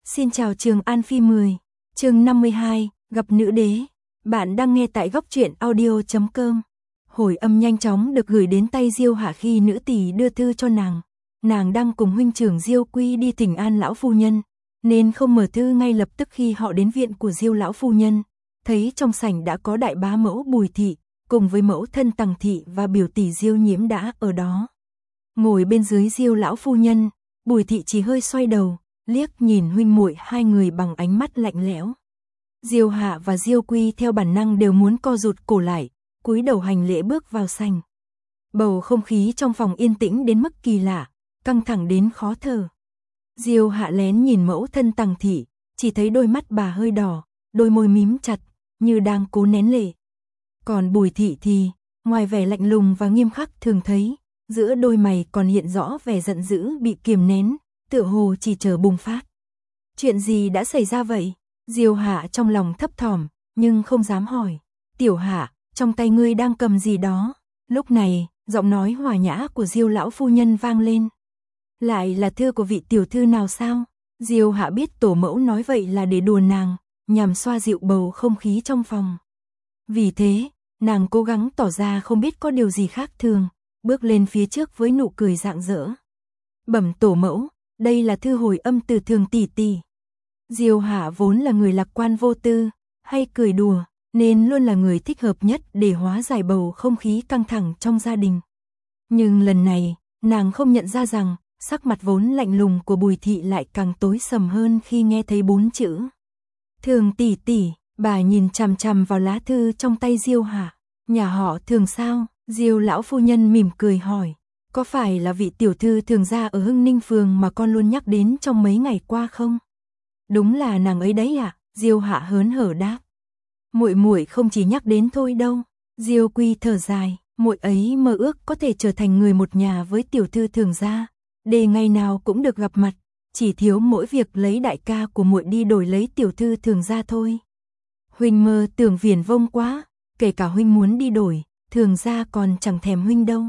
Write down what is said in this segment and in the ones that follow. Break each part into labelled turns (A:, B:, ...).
A: Xin chào Trường An Phi 10, chương 52, gặp nữ đế. Bạn đang nghe tại goctruyện audio.com. Hồi âm nhanh chóng được gửi đến tay Diêu Hạ khi nữ tỳ đưa thư cho nàng. Nàng đang cùng huynh trưởng Diêu Quy đi thỉnh an lão phu nhân, nên không mở thư ngay lập tức. Khi họ đến viện của Diêu lão phu nhân, thấy trong sảnh đã có đại bá mẫu Bùi thị, cùng với mẫu thân Tằng thị và biểu tỷ Diêu Nhiễm đã ở đó. Ngồi bên dưới Diêu lão phu nhân, Bùi thị chỉ hơi xoay đầu, liếc nhìn huynh muội hai người bằng ánh mắt lạnh lẽo. Diêu Hạ và Diêu Quy theo bản năng đều muốn co rụt cổ lại, cúi đầu hành lễ bước vào sảnh. Bầu không khí trong phòng yên tĩnh đến mức kỳ lạ, căng thẳng đến khó thở. Diêu Hạ lén nhìn mẫu thân Tằng thị, chỉ thấy đôi mắt bà hơi đỏ, đôi môi mím chặt, như đang cố nén lệ. Còn Bùi thị thì, ngoài vẻ lạnh lùng và nghiêm khắc thường thấy, giữa đôi mày còn hiện rõ vẻ giận dữ bị kiềm nén, tựa hồ chỉ chờ bùng phát. Chuyện gì đã xảy ra vậy? Diêu Hạ trong lòng thấp thỏm, nhưng không dám hỏi. Tiểu Hạ, trong tay ngươi đang cầm gì đó? Lúc này, giọng nói hòa nhã của Diêu lão phu nhân vang lên. Lại là thư của vị tiểu thư nào sao? Diêu Hạ biết tổ mẫu nói vậy là để đùa nàng, nhằm xoa dịu bầu không khí trong phòng. Vì thế, nàng cố gắng tỏ ra không biết có điều gì khác thường, bước lên phía trước với nụ cười rạng rỡ. Bẩm tổ mẫu, đây là thư hồi âm từ Thường tỷ tỷ. Diêu Hạ vốn là người lạc quan vô tư, hay cười đùa, nên luôn là người thích hợp nhất để hóa giải bầu không khí căng thẳng trong gia đình. Nhưng lần này, nàng không nhận ra rằng, sắc mặt vốn lạnh lùng của Bùi thị lại càng tối sầm hơn khi nghe thấy 4 chữ. Thường tỷ tỷ. Bà nhìn chằm chằm vào lá thư trong tay Diêu Hạ. Nhà họ Thường sao? Diêu lão phu nhân mỉm cười hỏi. Có phải là vị tiểu thư Thường gia ở Hưng Ninh phường mà con luôn nhắc đến trong mấy ngày qua không? Đúng là nàng ấy đấy ạ. Diêu Hạ hớn hở đáp. Muội không chỉ nhắc đến thôi đâu. Diêu Quy thở dài. Muội ấy mơ ước có thể trở thành người một nhà với tiểu thư Thường gia, để ngày nào cũng được gặp mặt. Chỉ thiếu mỗi việc lấy đại ca của muội đi đổi lấy tiểu thư Thường gia thôi. Huynh mơ tưởng viển vông quá, kể cả huynh muốn đi đổi, Thường gia còn chẳng thèm huynh đâu.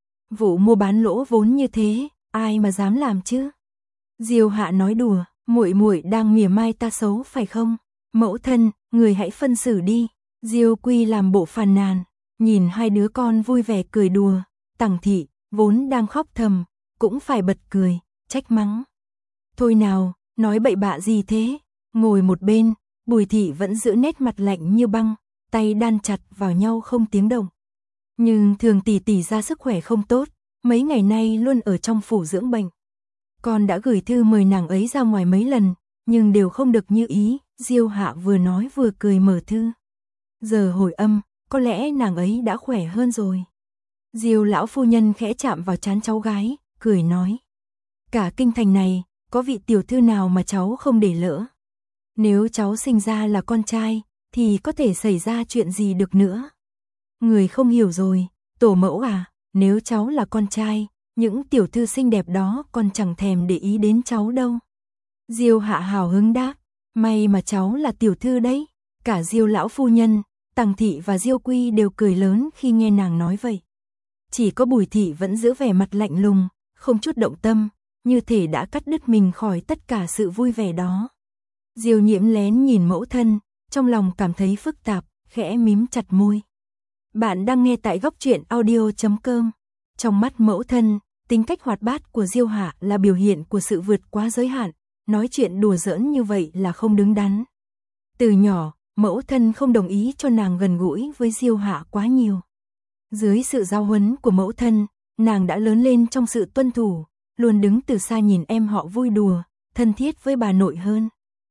A: Vụ mua bán lỗ vốn như thế, ai mà dám làm chứ? Diêu Hạ nói đùa, muội đang mỉa mai ta xấu phải không? Mẫu thân, người hãy phân xử đi. Diêu Quy làm bộ phàn nàn, nhìn hai đứa con vui vẻ cười đùa, Tằng thị vốn đang khóc thầm, cũng phải bật cười, trách mắng. Thôi nào, nói bậy bạ gì thế? Ngồi một bên, Bùi thị vẫn giữ nét mặt lạnh như băng, tay đan chặt vào nhau không tiếng động. Nhưng Thường tỷ tỷ ra sức khỏe không tốt, mấy ngày nay luôn ở trong phủ dưỡng bệnh. Con đã gửi thư mời nàng ấy ra ngoài mấy lần, nhưng đều không được như ý. Diêu Hạ vừa nói vừa cười mở thư. Giờ hồi âm, có lẽ nàng ấy đã khỏe hơn rồi. Diêu lão phu nhân khẽ chạm vào trán cháu gái, cười nói. Cả kinh thành này, có vị tiểu thư nào mà cháu không để lỡ. Nếu cháu sinh ra là con trai, thì có thể xảy ra chuyện gì được nữa. Người không hiểu rồi, tổ mẫu à, nếu cháu là con trai, những tiểu thư xinh đẹp đó còn chẳng thèm để ý đến cháu đâu. Diêu Hạ hào hứng đáp, may mà cháu là tiểu thư đấy. Cả Diêu lão phu nhân, Tằng thị và Diêu Quy đều cười lớn khi nghe nàng nói vậy. Chỉ có Bùi thị vẫn giữ vẻ mặt lạnh lùng, không chút động tâm, như thể đã cắt đứt mình khỏi tất cả sự vui vẻ đó. Diêu Nhiễm lén nhìn mẫu thân, trong lòng cảm thấy phức tạp, khẽ mím chặt môi. Bạn đang nghe tại goctruyện audio.com. Trong mắt mẫu thân, tính cách hoạt bát của Diêu Hạ là biểu hiện của sự vượt quá giới hạn, nói chuyện đùa giỡn như vậy là không đứng đắn. Từ nhỏ, mẫu thân không đồng ý cho nàng gần gũi với Diêu Hạ quá nhiều. Dưới sự giáo huấn của mẫu thân, nàng đã lớn lên trong sự tuân thủ, luôn đứng từ xa nhìn em họ vui đùa, thân thiết với bà nội hơn.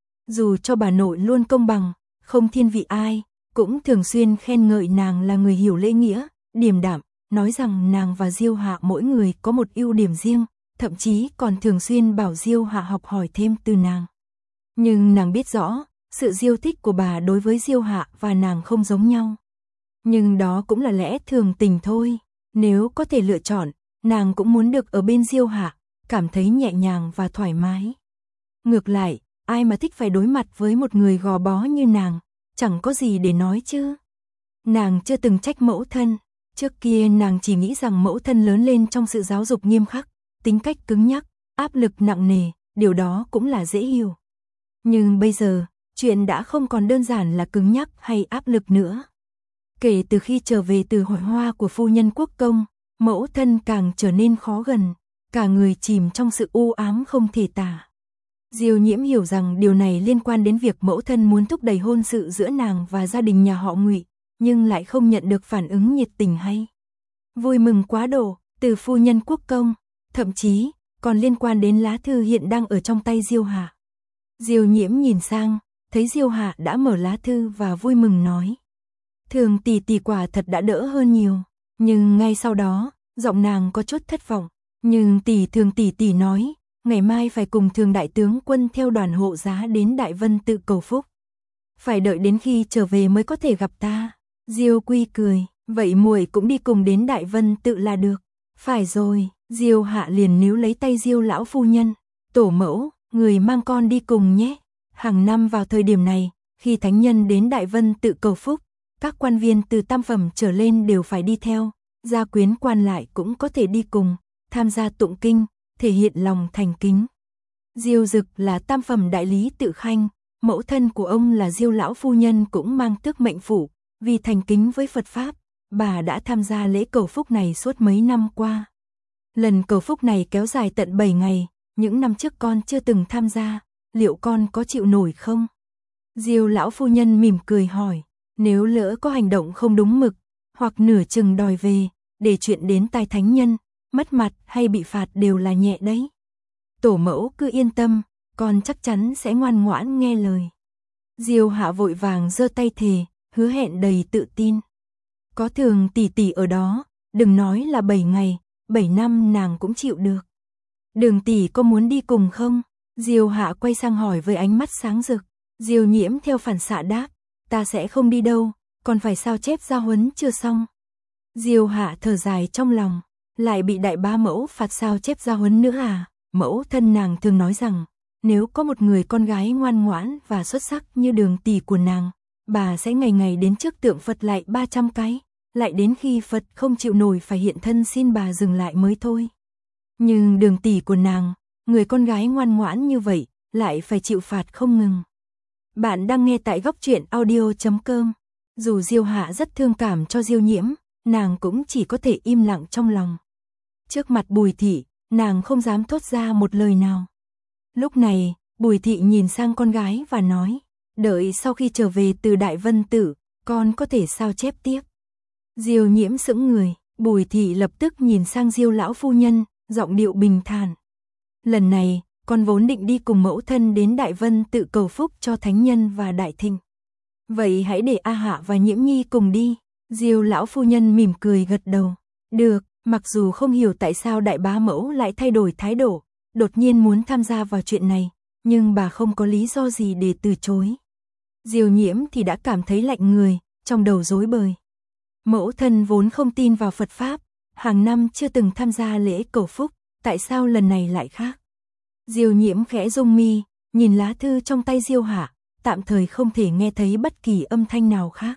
A: Dù cho bà nội luôn công bằng, không thiên vị ai, cũng thường xuyên khen ngợi nàng là người hiểu lễ nghĩa, điềm đạm, nói rằng nàng và Diêu Hạ mỗi người có một ưu điểm riêng, thậm chí còn thường xuyên bảo Diêu Hạ học hỏi thêm từ nàng. Nhưng nàng biết rõ, sự yêu thích của bà đối với Diêu Hạ và nàng không giống nhau. Nhưng đó cũng là lẽ thường tình thôi, nếu có thể lựa chọn, nàng cũng muốn được ở bên Diêu Hạ, cảm thấy nhẹ nhàng và thoải mái. Ngược lại, ai mà thích phải đối mặt với một người gò bó như nàng, chẳng có gì để nói chứ. Nàng chưa từng trách mẫu thân, trước kia nàng chỉ nghĩ rằng mẫu thân lớn lên trong sự giáo dục nghiêm khắc, tính cách cứng nhắc, áp lực nặng nề, điều đó cũng là dễ hiểu. Nhưng bây giờ, chuyện đã không còn đơn giản là cứng nhắc hay áp lực nữa. Kể từ khi trở về từ hội hoa của phu nhân quốc công, mẫu thân càng trở nên khó gần, cả người chìm trong sự u ám không thể tả. Diêu Nhiễm hiểu rằng điều này liên quan đến việc mẫu thân muốn thúc đẩy hôn sự giữa nàng và gia đình nhà họ Ngụy, nhưng lại không nhận được phản ứng nhiệt tình hay vui mừng quá độ từ phu nhân quốc công, thậm chí còn liên quan đến lá thư hiện đang ở trong tay Diêu Hạ. Diêu Nhiễm nhìn sang, thấy Diêu Hạ đã mở lá thư và vui mừng nói: "Thường tỷ tỷ quả thật đã đỡ hơn nhiều." Nhưng ngay sau đó, giọng nàng có chút thất vọng. "Nhưng Thường tỷ tỷ nói, ngày mai phải cùng Thường đại tướng quân theo đoàn hộ giá đến Đại Vân Tự cầu phúc. Phải đợi đến khi trở về mới có thể gặp ta." Diêu Quy cười: "Vậy muội cũng đi cùng đến Đại Vân Tự là được." "Phải rồi." Diêu Hạ liền níu lấy tay Diêu lão phu nhân: "Tổ mẫu, người mang con đi cùng nhé." Hàng năm vào thời điểm này, khi thánh nhân đến Đại Vân Tự cầu phúc, các quan viên từ tam phẩm trở lên đều phải đi theo, gia quyến quan lại cũng có thể đi cùng, tham gia tụng kinh, thể hiện lòng thành kính. Diêu Dực là tam phẩm đại lý tự khanh, mẫu thân của ông là Diêu lão phu nhân cũng mang tước mệnh phủ, vì thành kính với Phật pháp, bà đã tham gia lễ cầu phúc này suốt mấy năm qua. Lần cầu phúc này kéo dài tận 7 ngày, những năm trước con chưa từng tham gia, liệu con có chịu nổi không? Diêu lão phu nhân mỉm cười hỏi: "Nếu lỡ có hành động không đúng mực, hoặc nửa chừng đòi về, để chuyện đến tai thánh nhân, mất mặt hay bị phạt đều là nhẹ đấy. Tổ mẫu cứ yên tâm, con chắc chắn sẽ ngoan ngoãn nghe lời." Diêu Hạ vội vàng giơ tay thề, hứa hẹn đầy tự tin: "Có Thường tỷ tỷ ở đó, đừng nói là 7 ngày, 7 năm nàng cũng chịu được." "Đường tỷ có muốn đi cùng không?" Diêu Hạ quay sang hỏi với ánh mắt sáng rực. Diêu Nhiễm theo phản xạ đáp: "Ta sẽ không đi đâu, còn phải sao chép gia huấn chưa xong." Diêu Hạ thở dài trong lòng, lại bị đại bá mẫu phạt sao chép gia huấn nữa à? Mẫu thân nàng thường nói rằng, nếu có một người con gái ngoan ngoãn và xuất sắc như Đường tỷ của nàng, bà sẽ ngày ngày đến trước tượng Phật lại 300 cái, lại đến khi Phật không chịu nổi phải hiện thân xin bà dừng lại mới thôi. Nhưng Đường tỷ của nàng, người con gái ngoan ngoãn như vậy, lại phải chịu phạt không ngừng. Bạn đang nghe tại Góc Truyện Audio.com. Dù Diêu Hạ rất thương cảm cho Diêu Nhiễm, nàng cũng chỉ có thể im lặng trong lòng. Trước mặt Bùi Thị, nàng không dám thốt ra một lời nào. Lúc này, Bùi Thị nhìn sang con gái và nói: "Đợi sau khi trở về từ Đại Vân Tự, con có thể sao chép tiếp." Diêu Nhiễm sững người, Bùi Thị lập tức nhìn sang Diêu lão phu nhân, giọng điệu bình thản: "Lần này, con vốn định đi cùng mẫu thân đến Đại Vân Tự cầu phúc cho thánh nhân và đại thịnh. Vậy hãy để A Hạ và Nhiễm Nhi cùng đi." Diêu lão phu nhân mỉm cười gật đầu. Được, mặc dù không hiểu tại sao đại bá mẫu lại thay đổi thái độ, đột nhiên muốn tham gia vào chuyện này, nhưng bà không có lý do gì để từ chối. Diêu Nhiễm thì đã cảm thấy lạnh người, trong đầu rối bời. Mẫu thân vốn không tin vào Phật pháp, hàng năm chưa từng tham gia lễ cầu phúc, tại sao lần này lại khác? Diêu Nhiễm khẽ rung mi, nhìn lá thư trong tay Diêu Hạ, tạm thời không thể nghe thấy bất kỳ âm thanh nào khác.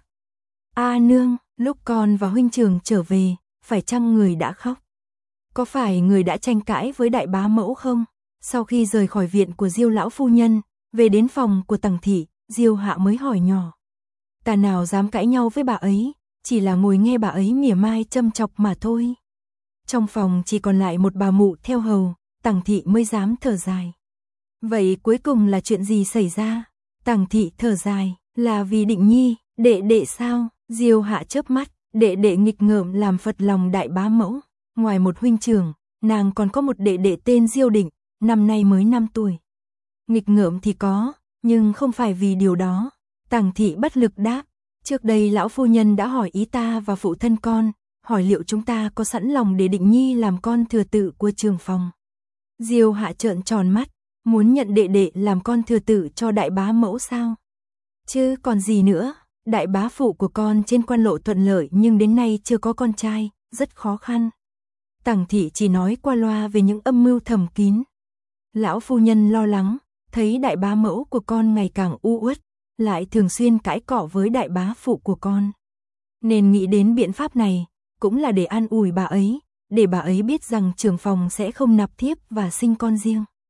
A: "A nương, lúc con và huynh trưởng trở về, phải chăng người đã khóc? Có phải người đã tranh cãi với đại bá mẫu không?" Sau khi rời khỏi viện của Diêu lão phu nhân, về đến phòng của Tằng thị, Diêu Hạ mới hỏi nhỏ. "Ta nào dám cãi nhau với bà ấy, chỉ là ngồi nghe bà ấy mỉa mai châm chọc mà thôi." Trong phòng chỉ còn lại một bà mụ theo hầu, Tằng thị mới dám thở dài. "Vậy cuối cùng là chuyện gì xảy ra?" Tằng thị thở dài: "Là vì Định Nhi, đệ đệ sao?" Diêu Hạ chớp mắt: "Đệ đệ nghịch ngợm làm phật lòng đại bá mẫu. Ngoài một huynh trưởng, nàng còn có một đệ đệ tên Diêu Định, năm nay mới 5 tuổi. Nghịch ngợm thì có, nhưng không phải vì điều đó." Tằng thị bất lực đáp: "Trước đây lão phu nhân đã hỏi ý ta và phụ thân con, hỏi liệu chúng ta có sẵn lòng để Định Nhi làm con thừa tự của Trường Phòng." Diêu Hạ trợn tròn mắt: "Muốn nhận đệ đệ làm con thừa tự cho đại bá mẫu sao? Chứ còn gì nữa, đại bá phụ của con trên quan lộ thuận lợi nhưng đến nay chưa có con trai, rất khó khăn." Tằng thị chỉ nói qua loa về những âm mưu thầm kín. Lão phu nhân lo lắng, thấy đại bá mẫu của con ngày càng u uất, lại thường xuyên cãi cọ với đại bá phụ của con, nên nghĩ đến biện pháp này, cũng là để an ủi bà ấy, để bà ấy biết rằng Trường Phòng sẽ không nạp thiếp và sinh con riêng.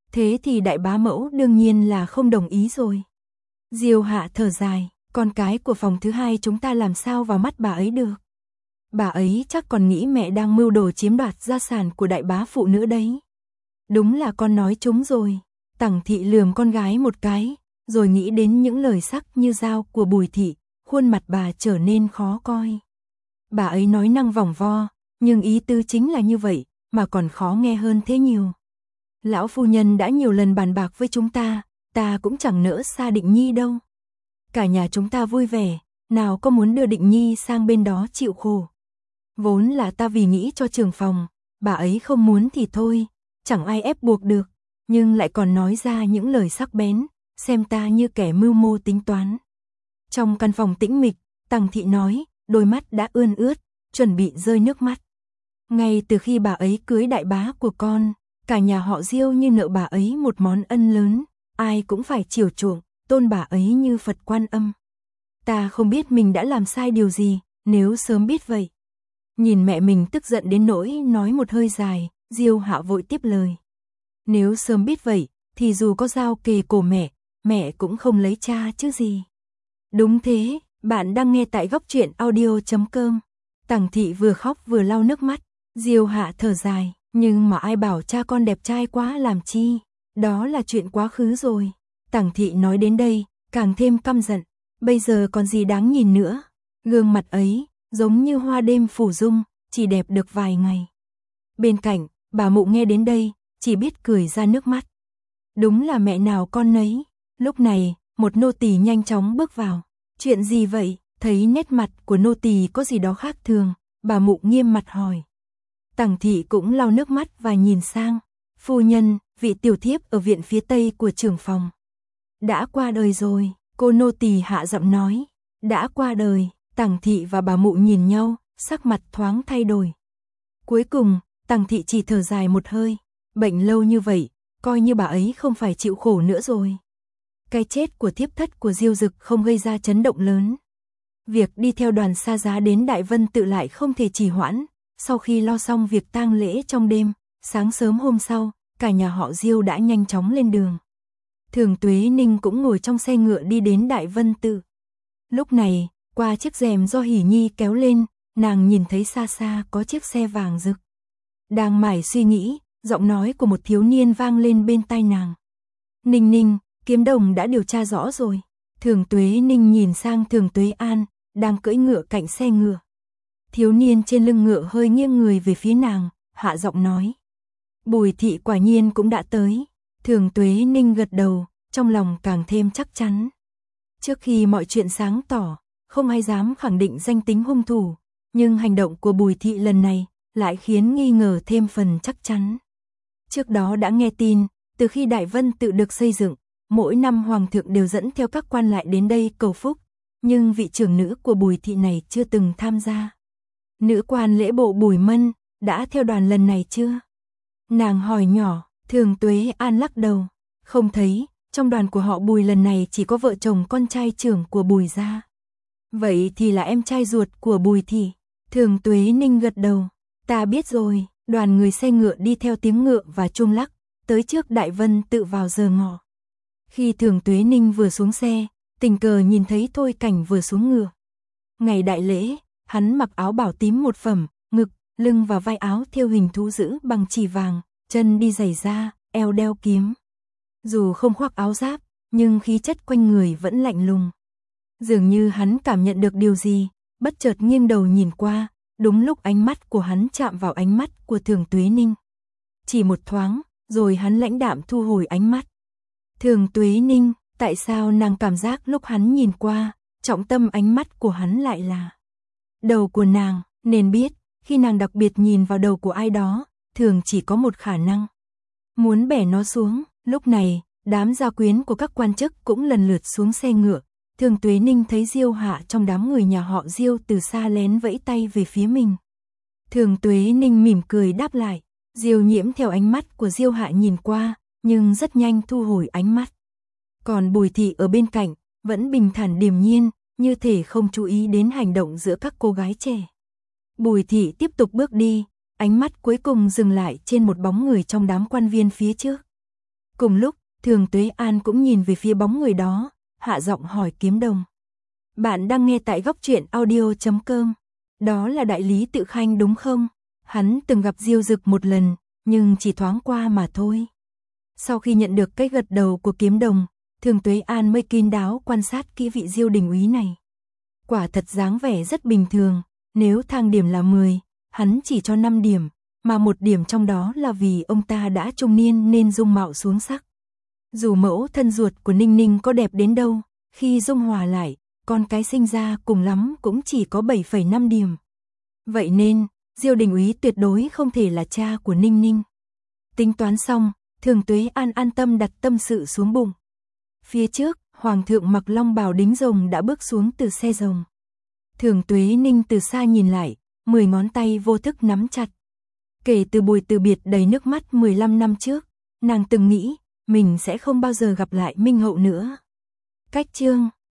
A: Thế thì đại bá mẫu đương nhiên là không đồng ý rồi. Diêu Hạ thở dài, con cái của phòng thứ hai chúng ta làm sao vào mắt bà ấy được. Bà ấy chắc còn nghĩ mẹ đang mưu đồ chiếm đoạt gia sản của đại bá phụ nữa đấy. Đúng là con nói trúng rồi. Tằng Thị lườm con gái một cái, rồi nghĩ đến những lời sắc như dao của Bùi Thị, khuôn mặt bà trở nên khó coi. Bà ấy nói năng vòng vo, nhưng ý tứ chính là như vậy, mà còn khó nghe hơn thế nhiều. Lão phu nhân đã nhiều lần bàn bạc với chúng ta cũng chẳng nỡ xa Định Nhi đâu. Cả nhà chúng ta vui vẻ, nào có muốn đưa Định Nhi sang bên đó chịu khổ. Vốn là ta vì nghĩ cho Trường Phòng, bà ấy không muốn thì thôi, chẳng ai ép buộc được, nhưng lại còn nói ra những lời sắc bén, xem ta như kẻ mưu mô tính toán. Trong căn phòng tĩnh mịch, Tằng Thị nói, đôi mắt đã ươn ướt, chuẩn bị rơi nước mắt. Ngay từ khi bà ấy cưới đại bá của con, cả nhà họ Diêu như nợ bà ấy một món ân lớn, ai cũng phải chiều chuộng, tôn bà ấy như Phật Quan Âm. Ta không biết mình đã làm sai điều gì, nếu sớm biết vậy. Nhìn mẹ mình tức giận đến nỗi nói một hơi dài, Diêu Hạ vội tiếp lời. Nếu sớm biết vậy, thì dù có dao kề cổ mẹ cũng không lấy cha chứ gì. Đúng thế, bạn đang nghe tại góc truyện audio.com. Tằng Thị vừa khóc vừa lau nước mắt, Diêu Hạ thở dài, nhưng mà ai bảo cha con đẹp trai quá làm chi, đó là chuyện quá khứ rồi. Tằng Thị nói đến đây, càng thêm căm giận, bây giờ còn gì đáng nhìn nữa. Gương mặt ấy, giống như hoa đêm phủ dung, chỉ đẹp được vài ngày. Bên cạnh, bà Mụ nghe đến đây, chỉ biết cười ra nước mắt. Đúng là mẹ nào con nấy. Lúc này, một nô tỳ nhanh chóng bước vào. Chuyện gì vậy? Thấy nét mặt của nô tỳ có gì đó khác thường, bà Mụ nghiêm mặt hỏi. Tằng Thị cũng lau nước mắt và nhìn sang. Phu nhân, vị tiểu thiếp ở viện phía tây của trưởng phòng. Đã qua đời rồi, cô nô tỳ hạ giọng nói. Đã qua đời. Tằng Thị và bà Mụ nhìn nhau, sắc mặt thoáng thay đổi. Cuối cùng, Tằng Thị chỉ thở dài một hơi. Bệnh lâu như vậy, coi như bà ấy không phải chịu khổ nữa rồi. Cái chết của thiếp thất của Diêu Dực không gây ra chấn động lớn. Việc đi theo đoàn xa giá đến Đại Vân Tự lại không thể trì hoãn. Sau khi lo xong việc tang lễ trong đêm, sáng sớm hôm sau, cả nhà họ Diêu đã nhanh chóng lên đường. Thường Tuế Ninh cũng ngồi trong xe ngựa đi đến Đại Vân Tự. Lúc này, qua chiếc rèm do Hỉ Nhi kéo lên, nàng nhìn thấy xa xa có chiếc xe vàng rực. Đang mải suy nghĩ, giọng nói của một thiếu niên vang lên bên tai nàng. Ninh Ninh, Kiếm Đồng đã điều tra rõ rồi. Thường Tuế Ninh nhìn sang Thường Tuế An, đang cưỡi ngựa cạnh xe ngựa. Thiếu niên trên lưng ngựa hơi nghiêng người về phía nàng, hạ giọng nói. Bùi Thị quả nhiên cũng đã tới. Thường Tuế Ninh gật đầu, trong lòng càng thêm chắc chắn. Trước khi mọi chuyện sáng tỏ, không ai dám khẳng định danh tính hung thủ, nhưng hành động của Bùi Thị lần này lại khiến nghi ngờ thêm phần chắc chắn. Trước đó đã nghe tin, từ khi Đại Vân Tự được xây dựng, mỗi năm Hoàng thượng đều dẫn theo các quan lại đến đây cầu phúc, nhưng vị trưởng nữ của Bùi Thị này chưa từng tham gia. Nữ quan lễ bộ Bùi Mân, đã theo đoàn lần này chưa? Nàng hỏi nhỏ. Thường Tuế An lắc đầu. Không thấy, trong đoàn của họ Bùi lần này chỉ có vợ chồng con trai trưởng của Bùi gia. Vậy thì là em trai ruột của Bùi Thị. Thường Tuế Ninh gật đầu. Ta biết rồi. Đoàn người xe ngựa đi theo tiếng ngựa và chuông lắc, tới trước Đại Vân Tự vào giờ ngọ. Khi Thường Tuế Ninh vừa xuống xe, tình cờ nhìn thấy Thôi Cảnh vừa xuống ngựa. Ngày đại lễ, hắn mặc áo bảo tím một phẩm, ngực, lưng và vai áo thêu hình thú dữ bằng chỉ vàng, chân đi giày da, eo đeo kiếm. Dù không khoác áo giáp, nhưng khí chất quanh người vẫn lạnh lùng. Dường như hắn cảm nhận được điều gì, bất chợt nghiêng đầu nhìn qua, đúng lúc ánh mắt của hắn chạm vào ánh mắt của Thường Tuế Ninh. Chỉ một thoáng, rồi hắn lãnh đạm thu hồi ánh mắt. Thường Tuế Ninh, tại sao nàng cảm giác lúc hắn nhìn qua, trọng tâm ánh mắt của hắn lại là đầu của nàng, nên biết, khi nàng đặc biệt nhìn vào đầu của ai đó, thường chỉ có một khả năng. Muốn bẻ nó xuống. Lúc này, đám gia quyến của các quan chức cũng lần lượt xuống xe ngựa. Thường Tuế Ninh thấy Diêu Hạ trong đám người nhà họ Diêu từ xa lén vẫy tay về phía mình. Thường Tuế Ninh mỉm cười đáp lại. Diêu Nhiễm theo ánh mắt của Diêu Hạ nhìn qua, nhưng rất nhanh thu hồi ánh mắt. Còn Bùi Thị ở bên cạnh, vẫn bình thản điềm nhiên, như thể không chú ý đến hành động giữa các cô gái trẻ. Bùi Thị tiếp tục bước đi, ánh mắt cuối cùng dừng lại trên một bóng người trong đám quan viên phía trước. Cùng lúc, Thường Tuế An cũng nhìn về phía bóng người đó, hạ giọng hỏi Kiếm Đồng. Bạn đang nghe tại góc truyện audio.com. Đó là đại lý Tự Khanh đúng không? Hắn từng gặp Diêu Dực một lần, nhưng chỉ thoáng qua mà thôi. Sau khi nhận được cái gật đầu của Kiếm Đồng, Thường Tuế An mới kín đáo quan sát kỹ vị Diêu đình úy này. Quả thật dáng vẻ rất bình thường, nếu thang điểm là 10, hắn chỉ cho 5 điểm, mà 1 điểm trong đó là vì ông ta đã trung niên nên dung mạo xuống sắc. Dù mẫu thân ruột của Ninh Ninh có đẹp đến đâu, khi dung hòa lại, con cái sinh ra cùng lắm cũng chỉ có 7,5 điểm. Vậy nên, Diêu đình úy tuyệt đối không thể là cha của Ninh Ninh. Tính toán xong, Thường Tuế An an tâm đặt tâm sự xuống bụng. Phía trước, Hoàng thượng mặc long bào đính rồng đã bước xuống từ xe rồng. Thường Tuế Ninh từ xa nhìn lại, 10 ngón tay vô thức nắm chặt. Kể từ buổi từ biệt đầy nước mắt 15 năm trước, nàng từng nghĩ mình sẽ không bao giờ gặp lại Minh Hậu nữa. Cách chương